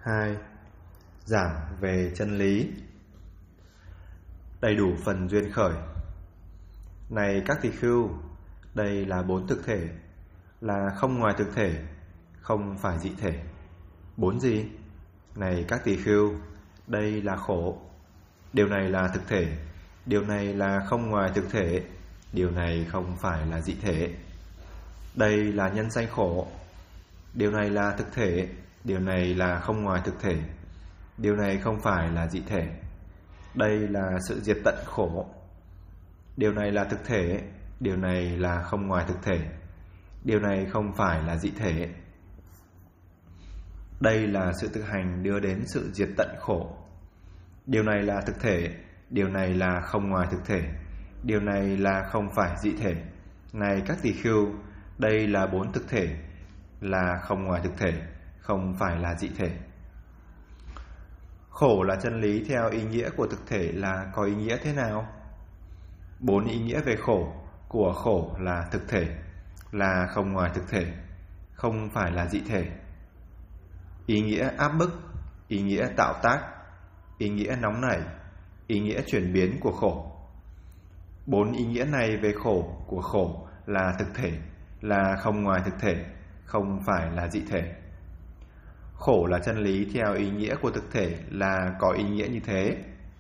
2. Giảng về chân lý. Đầy đủ phần duyên khởi. Này các tỳ khưu, đây là 4 thực thể, là không ngoài thực thể, không phải dị thể. 4 gì? Này các tỳ khưu, đây là khổ. Điều này là thực thể, điều này là không ngoài thực thể, điều này không phải là dị thể. Đây là nhân sanh khổ. Điều này là thực thể, điều này là không ngoài thực thể, điều này không phải là dị thể. Đây là sự diệt tận khổ. Điều này là thực thể, điều này là không ngoài thực thể, điều này không phải là dị thể. Đây là sự thực hành đưa đến sự diệt tận khổ. Điều này là thực thể, điều này là không ngoài thực thể, điều này là không phải dị thể. Này các tỳ khưu, đây là 4 thực thể, là không ngoài thực thể, không phải là dị thể. Khổ là chân lý theo ý nghĩa của thực thể là có ý nghĩa thế nào? 4 ý nghĩa về khổ của khổ là thực thể, là không ngoài thực thể, không phải là dị thể. Ý nghĩa áp bức, ý nghĩa tạo tác, ý nghĩa nóng nảy, ý nghĩa chuyển biến của khổ. 4 ý nghĩa này về khổ của khổ là thực thể, là không ngoài thực thể, không phải là dị thể. Khổ là chân lý theo ý nghĩa của thực thể là có ý nghĩa như thế.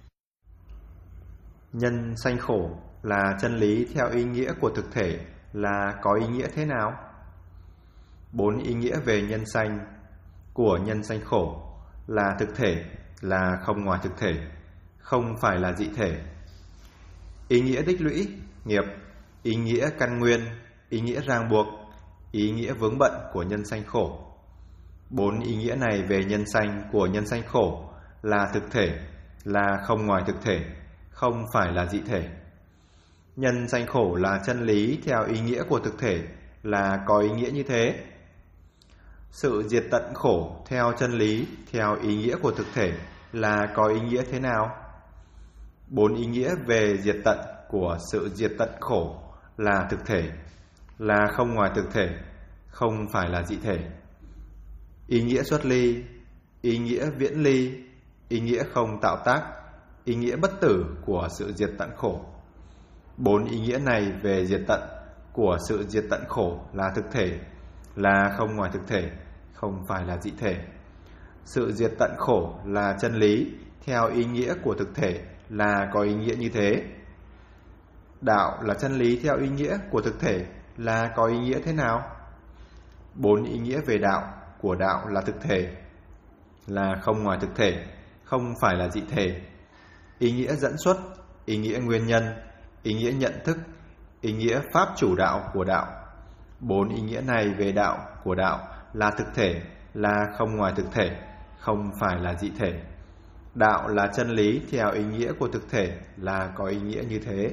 Nhân sanh khổ là chân lý theo ý nghĩa của thực thể là có ý nghĩa thế nào? 4 ý nghĩa về nhân sanh của nhân sanh khổ là thực thể, là không ngoài thực thể, không phải là dị thể. Ý nghĩa tích lũy, nghiệp, ý nghĩa căn nguyên, ý nghĩa ràng buộc, ý nghĩa vướng bận của nhân sanh khổ. 4 ý nghĩa này về nhân sanh của nhân sanh khổ là thực thể, là không ngoài thực thể, không phải là dị thể. Nhân sanh khổ là chân lý theo ý nghĩa của thực thể là có ý nghĩa như thế. Sự diệt tận khổ theo chân lý theo ý nghĩa của thực thể là có ý nghĩa thế nào? 4 ý nghĩa về diệt tận của sự diệt tận khổ là thực thể, là không ngoài thực thể, không phải là dị thể. Ý nghĩa xuất ly, ý nghĩa viễn ly, ý nghĩa không tạo tác, ý nghĩa bất tử của sự diệt tận khổ. 4 ý nghĩa này về diệt tận của sự diệt tận khổ là thực thể, là không ngoài thực thể, không phải là dị thể. Sự diệt tận khổ là chân lý theo ý nghĩa của thực thể là có ý nghĩa như thế. Đạo là chân lý theo ý nghĩa của thực thể là có ý nghĩa thế nào? 4 ý nghĩa về đạo của đạo là thực thể, là không ngoài thực thể, không phải là dị thể. Ý nghĩa dẫn xuất, ý nghĩa nguyên nhân, ý nghĩa nhận thức, ý nghĩa pháp chủ đạo của đạo. 4 ý nghĩa này về đạo của đạo là thực thể, là không ngoài thực thể, không phải là dị thể. Đạo là chân lý theo ý nghĩa của thực thể là có ý nghĩa như thế.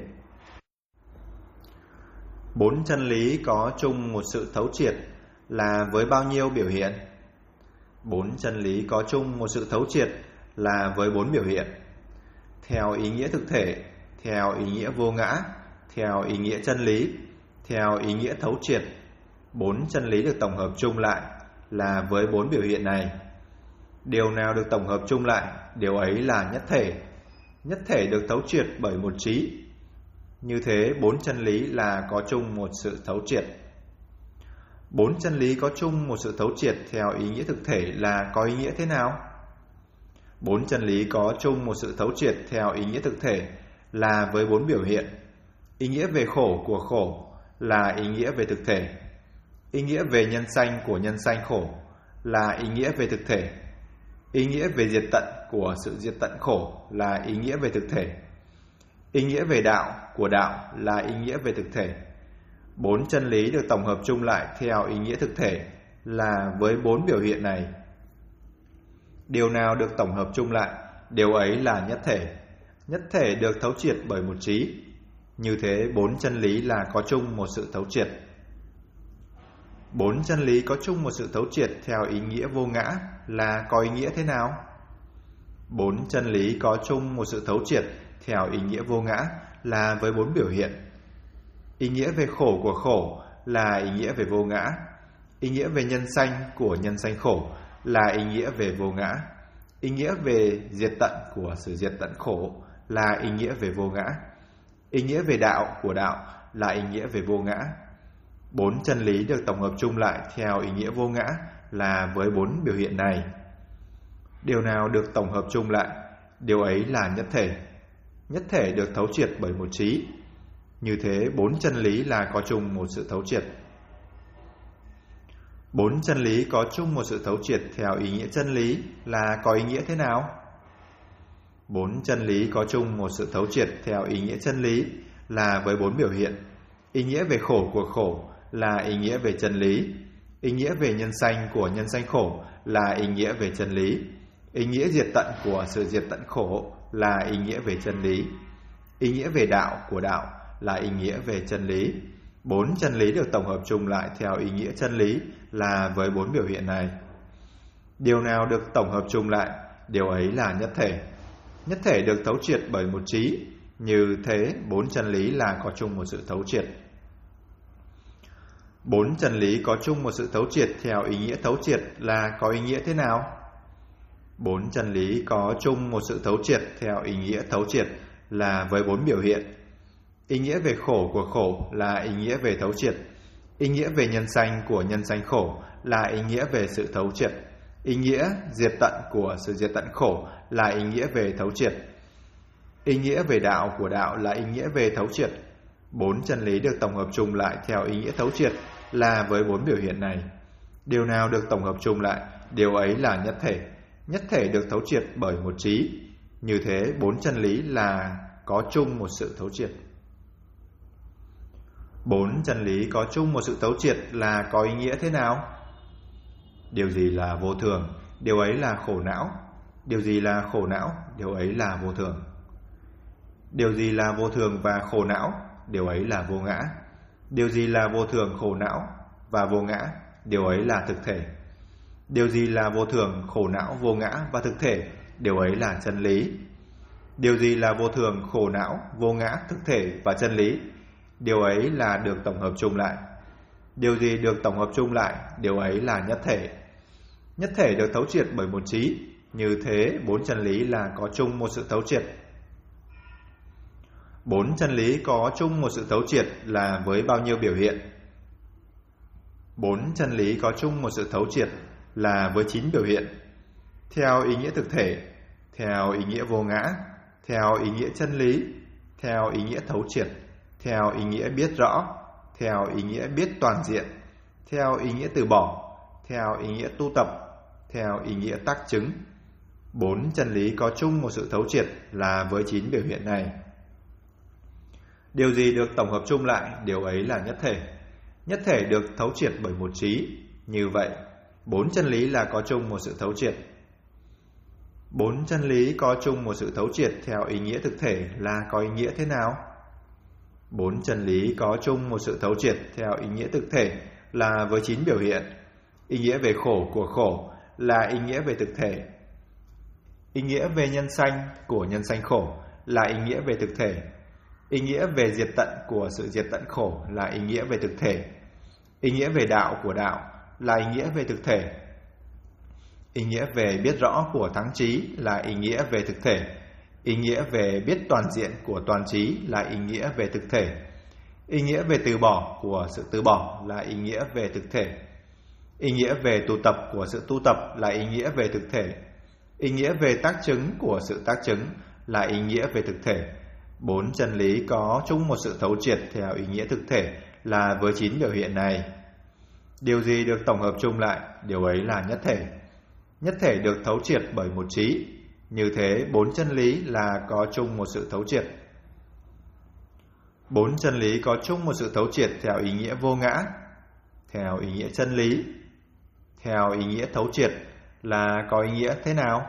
4 chân lý có chung một sự thấu triệt là với bao nhiêu biểu hiện? 4 chân lý có chung một sự thấu triệt là với 4 biểu hiện. Theo ý nghĩa thực thể, theo ý nghĩa vô ngã, theo ý nghĩa chân lý, theo ý nghĩa thấu triệt, 4 chân lý được tổng hợp chung lại là với 4 biểu hiện này. Điều nào được tổng hợp chung lại, điều ấy là nhất thể. Nhất thể được thấu triệt bởi một trí. Như thế 4 chân lý là có chung một sự thấu triệt. 4 chân lý có chung một sự thấu triệt theo ý nghĩa thực thể là có ý nghĩa thế nào? 4 chân lý có chung một sự thấu triệt theo ý nghĩa thực thể là với 4 biểu hiện. Ý nghĩa về khổ của khổ là ý nghĩa về thực thể. Ý nghĩa về nhân sanh của nhân sanh khổ là ý nghĩa về thực thể. Ý nghĩa về diệt tận của sự diệt tận khổ là ý nghĩa về thực thể. Ý nghĩa về đạo của đạo là ý nghĩa về thực thể. 4 chân lý được tổng hợp chung lại theo ý nghĩa thực thể là với 4 biểu hiện này. Điều nào được tổng hợp chung lại, điều ấy là nhất thể. Nhất thể được thấu triệt bởi một trí. Như thế 4 chân lý là có chung một sự thấu triệt. 4 chân lý có chung một sự thấu triệt theo ý nghĩa vô ngã là có ý nghĩa thế nào? 4 chân lý có chung một sự thấu triệt theo ý nghĩa vô ngã là với 4 biểu hiện. Ý nghĩa về khổ của khổ là ý nghĩa về vô ngã. Ý nghĩa về nhân sanh của nhân sanh khổ là ý nghĩa về vô ngã. Ý nghĩa về diệt tận của sự diệt tận khổ là ý nghĩa về vô ngã. Ý nghĩa về đạo của đạo là ý nghĩa về vô ngã. 4 chân lý được tổng hợp chung lại theo ý nghĩa vô ngã là với 4 biểu hiện này. Điều nào được tổng hợp chung lại, điều ấy là nhất thể. Nhất thể được thấu triệt bởi một trí. Như thế 4 chân lý là có chung một sự thấu triệt. 4 chân lý có chung một sự thấu triệt theo ý nghĩa chân lý là có ý nghĩa thế nào? 4 chân lý có chung một sự thấu triệt theo ý nghĩa chân lý là với 4 biểu hiện. Ý nghĩa về khổ của khổ là ý nghĩa về chân lý. Ý nghĩa về nhân sanh của nhân sanh khổ là ý nghĩa về chân lý. Ý nghĩa diệt tận của sự diệt tận khổ là ý nghĩa về chân lý. Ý nghĩa về đạo của đạo là ý nghĩa về chân lý. 4 chân lý được tổng hợp chung lại theo ý nghĩa chân lý là với 4 biểu hiện này. Điều nào được tổng hợp chung lại, điều ấy là nhất thể. Nhất thể được thấu triệt bởi một trí. Như thế 4 chân lý là có chung một sự thấu triệt. 4 chân lý có chung một sự thấu triệt theo ý nghĩa thấu triệt là có ý nghĩa thế nào? 4 chân lý có chung một sự thấu triệt theo ý nghĩa thấu triệt là với 4 biểu hiện. Ý nghĩa về khổ của khổ là ý nghĩa về thấu triệt. Ý nghĩa về nhân sanh của nhân sanh khổ là ý nghĩa về sự thấu triệt. Ý nghĩa diệt tận của sự diệt tận khổ là ý nghĩa về thấu triệt. Ý nghĩa về đạo của đạo là ý nghĩa về thấu triệt. 4 chân lý được tổng hợp chung lại theo ý nghĩa thấu triệt là với 4 biểu hiện này. Điều nào được tổng hợp chung lại, điều ấy là nhất thể. Nhất thể được thấu triệt bởi một trí. Như thế 4 chân lý là có chung một sự thấu triệt. 4 chân lý có chung một sự thấu triệt là có ý nghĩa thế nào? Điều gì là vô thường, điều ấy là khổ não. Điều gì là khổ não, điều ấy là vô thường. Điều gì là vô thường và khổ não, điều ấy là vô ngã. Điều gì là vô thường, khổ não và vô ngã, điều ấy là thực thể. Điều gì là vô thường, khổ não, vô ngã và thực thể, điều ấy là chân lý. Điều gì là vô thường, khổ não, vô ngã, thực thể và chân lý, điều ấy là được tổng hợp chung lại. Điều gì được tổng hợp chung lại, điều ấy là nhất thể. Nhất thể được thấu triệt bởi một trí. Như thế 4 chân lý là có chung một sự thấu triệt. 4 chân lý có chung một sự thấu triệt là với bao nhiêu biểu hiện? 4 chân lý có chung một sự thấu triệt là với 9 biểu hiện. Theo ý nghĩa thực thể, theo ý nghĩa vô ngã, theo ý nghĩa chân lý, theo ý nghĩa thấu triệt, theo ý nghĩa biết rõ, theo ý nghĩa biết toàn diện, theo ý nghĩa từ bỏ, theo ý nghĩa tu tập, theo ý nghĩa tác chứng. 4 chân lý có chung một sự thấu triệt là với 9 biểu hiện này. Điều gì được tổng hợp chung lại, điều ấy là nhất thể. Nhất thể được thấu triệt bởi một trí. Như vậy 4 chân lý là có chung một sự thấu triệt. 4 chân lý có chung một sự thấu triệt theo ý nghĩa thực thể là có ý nghĩa thế nào? 4 chân lý có chung một sự thấu triệt theo ý nghĩa thực thể là với 9 biểu hiện. Ý nghĩa về khổ của khổ là ý nghĩa về thực thể. Ý nghĩa về nhân sanh của nhân sanh khổ là ý nghĩa về thực thể. Ý nghĩa về diệt tận của sự diệt tận khổ là ý nghĩa về thực thể. Ý nghĩa về đạo của đạo là ý nghĩa về thực thể. Ý nghĩa về biết rõ của thắng trí là ý nghĩa về thực thể. Ý nghĩa về biết toàn diện của toàn trí là ý nghĩa về thực thể. Ý nghĩa về từ bỏ của sự từ bỏ là ý nghĩa về thực thể. Ý nghĩa về tu tập của sự tu tập là ý nghĩa về thực thể. Ý nghĩa về tác chứng của sự tác chứng là ý nghĩa về thực thể. 4 chân lý có chung một sự thấu triệt theo ý nghĩa thực thể là với 9 biểu hiện này. Điều gì được tổng hợp chung lại, điều ấy là nhất thể. Nhất thể được thấu triệt bởi một trí. Như thế 4 chân lý là có chung một sự thấu triệt. 4 chân lý có chung một sự thấu triệt theo ý nghĩa vô ngã, theo ý nghĩa chân lý, theo ý nghĩa thấu triệt là có ý nghĩa thế nào?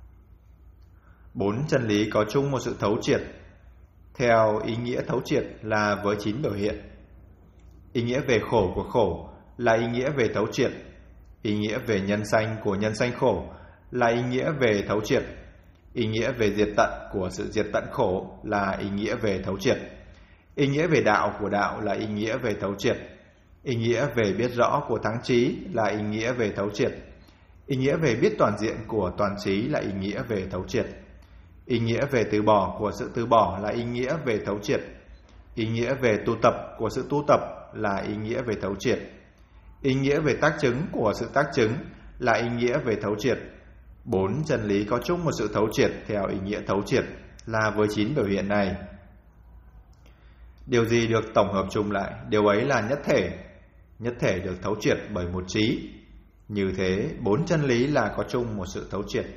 4 chân lý có chung một sự thấu triệt theo ý nghĩa thấu triệt là với 9 biểu hiện. Ý nghĩa về khổ của khổ là ý nghĩa về thấu triệt. Ý nghĩa về nhân sanh của nhân sanh khổ là ý nghĩa về thấu triệt. Ý nghĩa về diệt tận của sự diệt tận khổ là ý nghĩa về thấu triệt. Ý nghĩa về đạo của đạo là ý nghĩa về thấu triệt. Ý nghĩa về biết rõ của thắng trí là ý nghĩa về thấu triệt. Ý nghĩa về biết toàn diện của toàn trí là ý nghĩa về thấu triệt. Ý nghĩa về từ bỏ của sự từ bỏ là ý nghĩa về thấu triệt. Ý nghĩa về tu tập của sự tu tập là ý nghĩa về thấu triệt. Ý nghĩa về tác chứng của sự tác chứng là ý nghĩa về thấu triệt. 4 chân lý có chung một sự thấu triệt theo ý nghĩa thấu triệt là với 9 biểu hiện này. Điều gì được tổng hợp chung lại, điều ấy là nhất thể. Nhất thể được thấu triệt bởi một trí. Như thế, 4 chân lý là có chung một sự thấu triệt.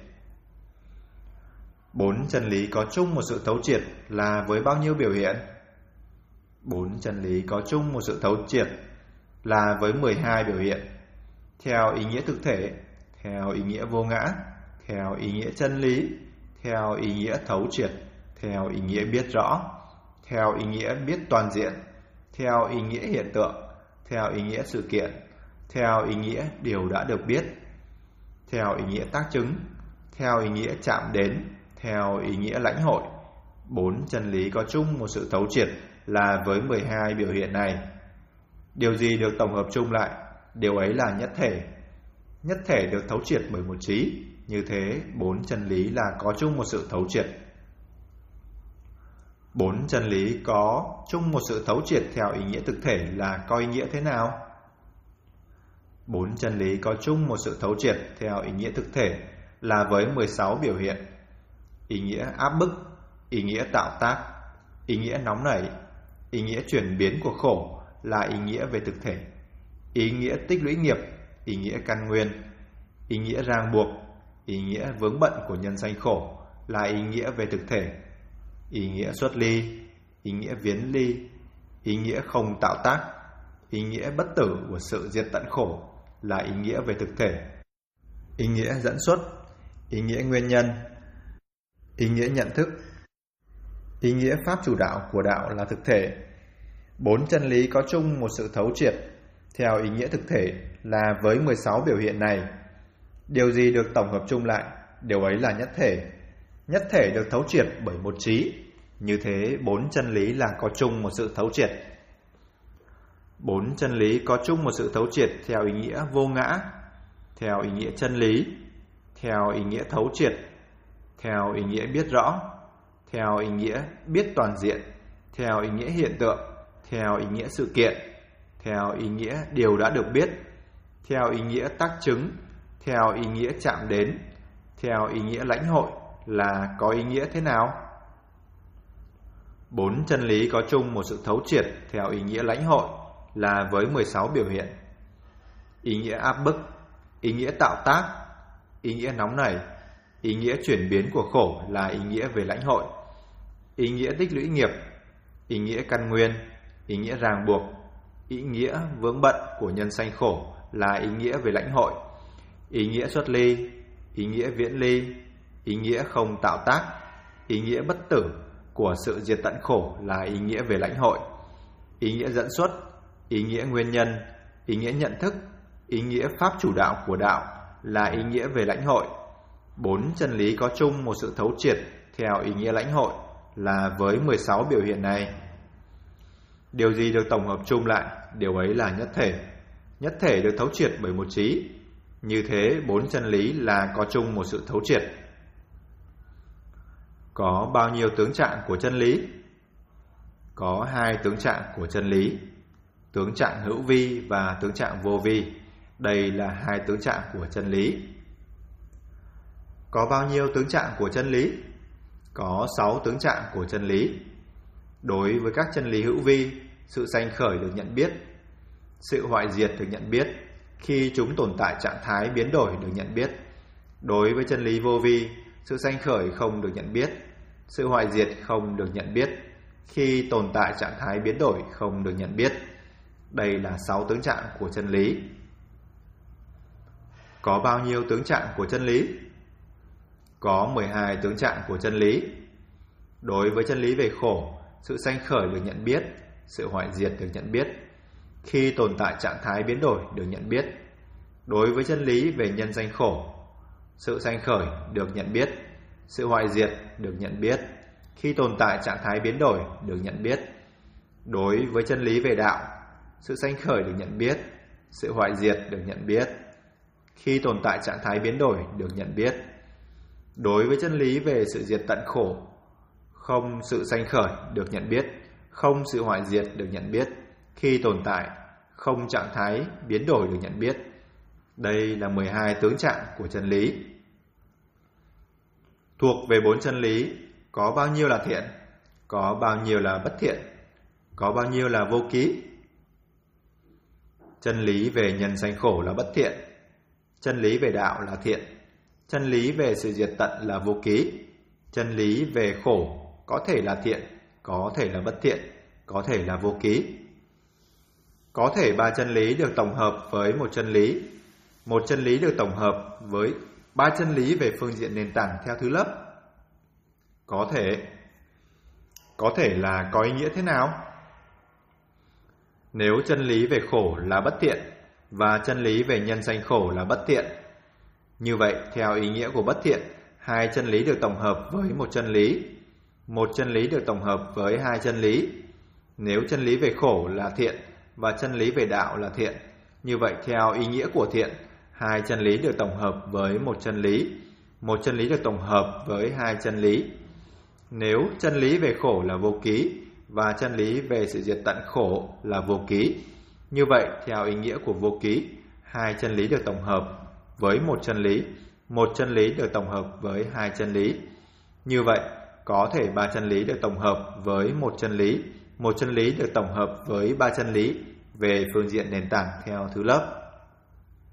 4 chân lý có chung một sự thấu triệt là với bao nhiêu biểu hiện? 4 chân lý có chung một sự thấu triệt là với 12 biểu hiện. Theo ý nghĩa thực thể, theo ý nghĩa vô ngã, theo ý nghĩa chân lý, theo ý nghĩa thấu triệt, theo ý nghĩa biết rõ, theo ý nghĩa biết toàn diện, theo ý nghĩa hiện tượng, theo ý nghĩa sự kiện, theo ý nghĩa điều đã được biết, theo ý nghĩa tác chứng, theo ý nghĩa chạm đến, theo ý nghĩa lãnh hội. 4 chân lý có chung một sự thấu triệt là với 12 biểu hiện này. Điều gì được tổng hợp chung lại, điều ấy là nhất thể. Nhất thể được thấu triệt bởi một trí. Như thế, 4 chân lý là có chung một sự thấu triệt. 4 chân lý có chung một sự thấu triệt theo ý nghĩa thực thể là có ý nghĩa thế nào? 4 chân lý có chung một sự thấu triệt theo ý nghĩa thực thể là với 16 biểu hiện. Ý nghĩa áp bức, ý nghĩa tạo tác, ý nghĩa nóng nảy, ý nghĩa chuyển biến của khổ là ý nghĩa về thực thể. Ý nghĩa tích lũy nghiệp, ý nghĩa căn nguyên, ý nghĩa ràng buộc, ý nghĩa vướng bận của nhân sanh khổ là ý nghĩa về thực thể. Ý nghĩa xuất ly, ý nghĩa viễn ly, ý nghĩa không tạo tác, ý nghĩa bất tử của sự diệt tận khổ là ý nghĩa về thực thể. Ý nghĩa dẫn xuất, ý nghĩa nguyên nhân, ý nghĩa nhận thức, ý nghĩa pháp chủ đạo của đạo là thực thể. 4 chân lý có chung một sự thấu triệt theo ý nghĩa thực thể là với 16 biểu hiện này. Điều gì được tổng hợp chung lại, điều ấy là nhất thể. Nhất thể được thấu triệt bởi một trí. Như thế, 4 chân lý là có chung một sự thấu triệt. 4 chân lý có chung một sự thấu triệt theo ý nghĩa vô ngã, theo ý nghĩa chân lý, theo ý nghĩa thấu triệt, theo ý nghĩa biết rõ, theo ý nghĩa biết toàn diện, theo ý nghĩa hiện tượng, theo ý nghĩa sự kiện, theo ý nghĩa điều đã được biết, theo ý nghĩa tác chứng, theo ý nghĩa chạm đến, theo ý nghĩa lãnh hội là có ý nghĩa thế nào? 4 chân lý có chung một sự thấu triệt theo ý nghĩa lãnh hội là với 16 biểu hiện. Ý nghĩa áp bức, ý nghĩa tạo tác, ý nghĩa nóng nảy, ý nghĩa chuyển biến của khổ là ý nghĩa về lãnh hội. Ý nghĩa tích lũy nghiệp, ý nghĩa căn nguyên, ý nghĩa ràng buộc, ý nghĩa vướng bận của nhân sanh khổ là ý nghĩa về lãnh hội. Ý nghĩa xuất ly, ý nghĩa viễn ly, ý nghĩa không tạo tác, ý nghĩa bất tử của sự diệt tận khổ là ý nghĩa về lãnh hội. Ý nghĩa dẫn xuất, ý nghĩa nguyên nhân, ý nghĩa nhận thức, ý nghĩa pháp chủ đạo của đạo là ý nghĩa về lãnh hội. 4 chân lý có chung một sự thấu triệt theo ý nghĩa lãnh hội là với 16 biểu hiện này. Điều gì được tổng hợp chung lại, điều ấy là nhất thể. Nhất thể được thấu triệt bởi một trí. Như thế, 4 chân lý là có chung một sự thấu triệt. Có bao nhiêu tướng trạng của chân lý? Có 2 tướng trạng của chân lý. Tướng trạng hữu vi và tướng trạng vô vi. Đây là 2 tướng trạng của chân lý. Có bao nhiêu tướng trạng của chân lý? Có 6 tướng trạng của chân lý. Đối với các chân lý hữu vi, sự sanh khởi được nhận biết, sự hoại diệt được nhận biết khi chúng tồn tại trạng thái biến đổi được nhận biết. Đối với chân lý vô vi, sự sanh khởi không được nhận biết, sự hoại diệt không được nhận biết khi tồn tại trạng thái biến đổi không được nhận biết. Đây là 6 tướng trạng của chân lý. Có bao nhiêu tướng trạng của chân lý? Có 12 tướng trạng của chân lý. Đối với chân lý về khổ, sự sanh khởi được nhận biết, sự hoại diệt được nhận biết khi tồn tại trạng thái biến đổi được nhận biết. Đối với chân lý về nhân sanh khổ, sự sanh khởi được nhận biết, sự hoại diệt được nhận biết khi tồn tại trạng thái biến đổi được nhận biết. Đối với chân lý về đạo, sự sanh khởi được nhận biết, sự hoại diệt được nhận biết khi tồn tại trạng thái biến đổi được nhận biết. Đối với chân lý về sự diệt tận khổ, không sự sanh khởi được nhận biết, không sự hoại diệt được nhận biết, khi tồn tại, không trạng thái biến đổi được nhận biết. Đây là 12 tướng trạng của chân lý. Thuộc về 4 chân lý, có bao nhiêu là thiện, có bao nhiêu là bất thiện, có bao nhiêu là vô ký. Chân lý về nhân sanh khổ là bất thiện, chân lý về đạo là thiện, chân lý về sự diệt tận là vô ký, chân lý về khổ có thể là thiện, có thể là bất thiện, có thể là vô ký. Có thể 3 chân lý được tổng hợp với một chân lý được tổng hợp với 3 chân lý về phương diện nền tảng theo thứ lớp. Có thể là có ý nghĩa thế nào? Nếu chân lý về khổ là bất thiện và chân lý về nhân sanh khổ là bất thiện, như vậy theo ý nghĩa của bất thiện, 2 chân lý được tổng hợp với một chân lý được tổng hợp với 2 chân lý. Nếu chân lý về khổ là thiện và chân lý về đạo là thiện, như vậy theo ý nghĩa của thiện, 2 chân lý được tổng hợp với một chân lý được tổng hợp với 2 chân lý. Nếu chân lý về khổ là vô ký và chân lý về sự diệt tận khổ là vô ký, như vậy theo ý nghĩa của vô ký, 2 chân lý được tổng hợp với một chân lý được tổng hợp với 2 chân lý. Như vậy có thể 3 chân lý được tổng hợp với một chân lý được tổng hợp với 3 chân lý về phương diện nền tảng theo thứ lớp.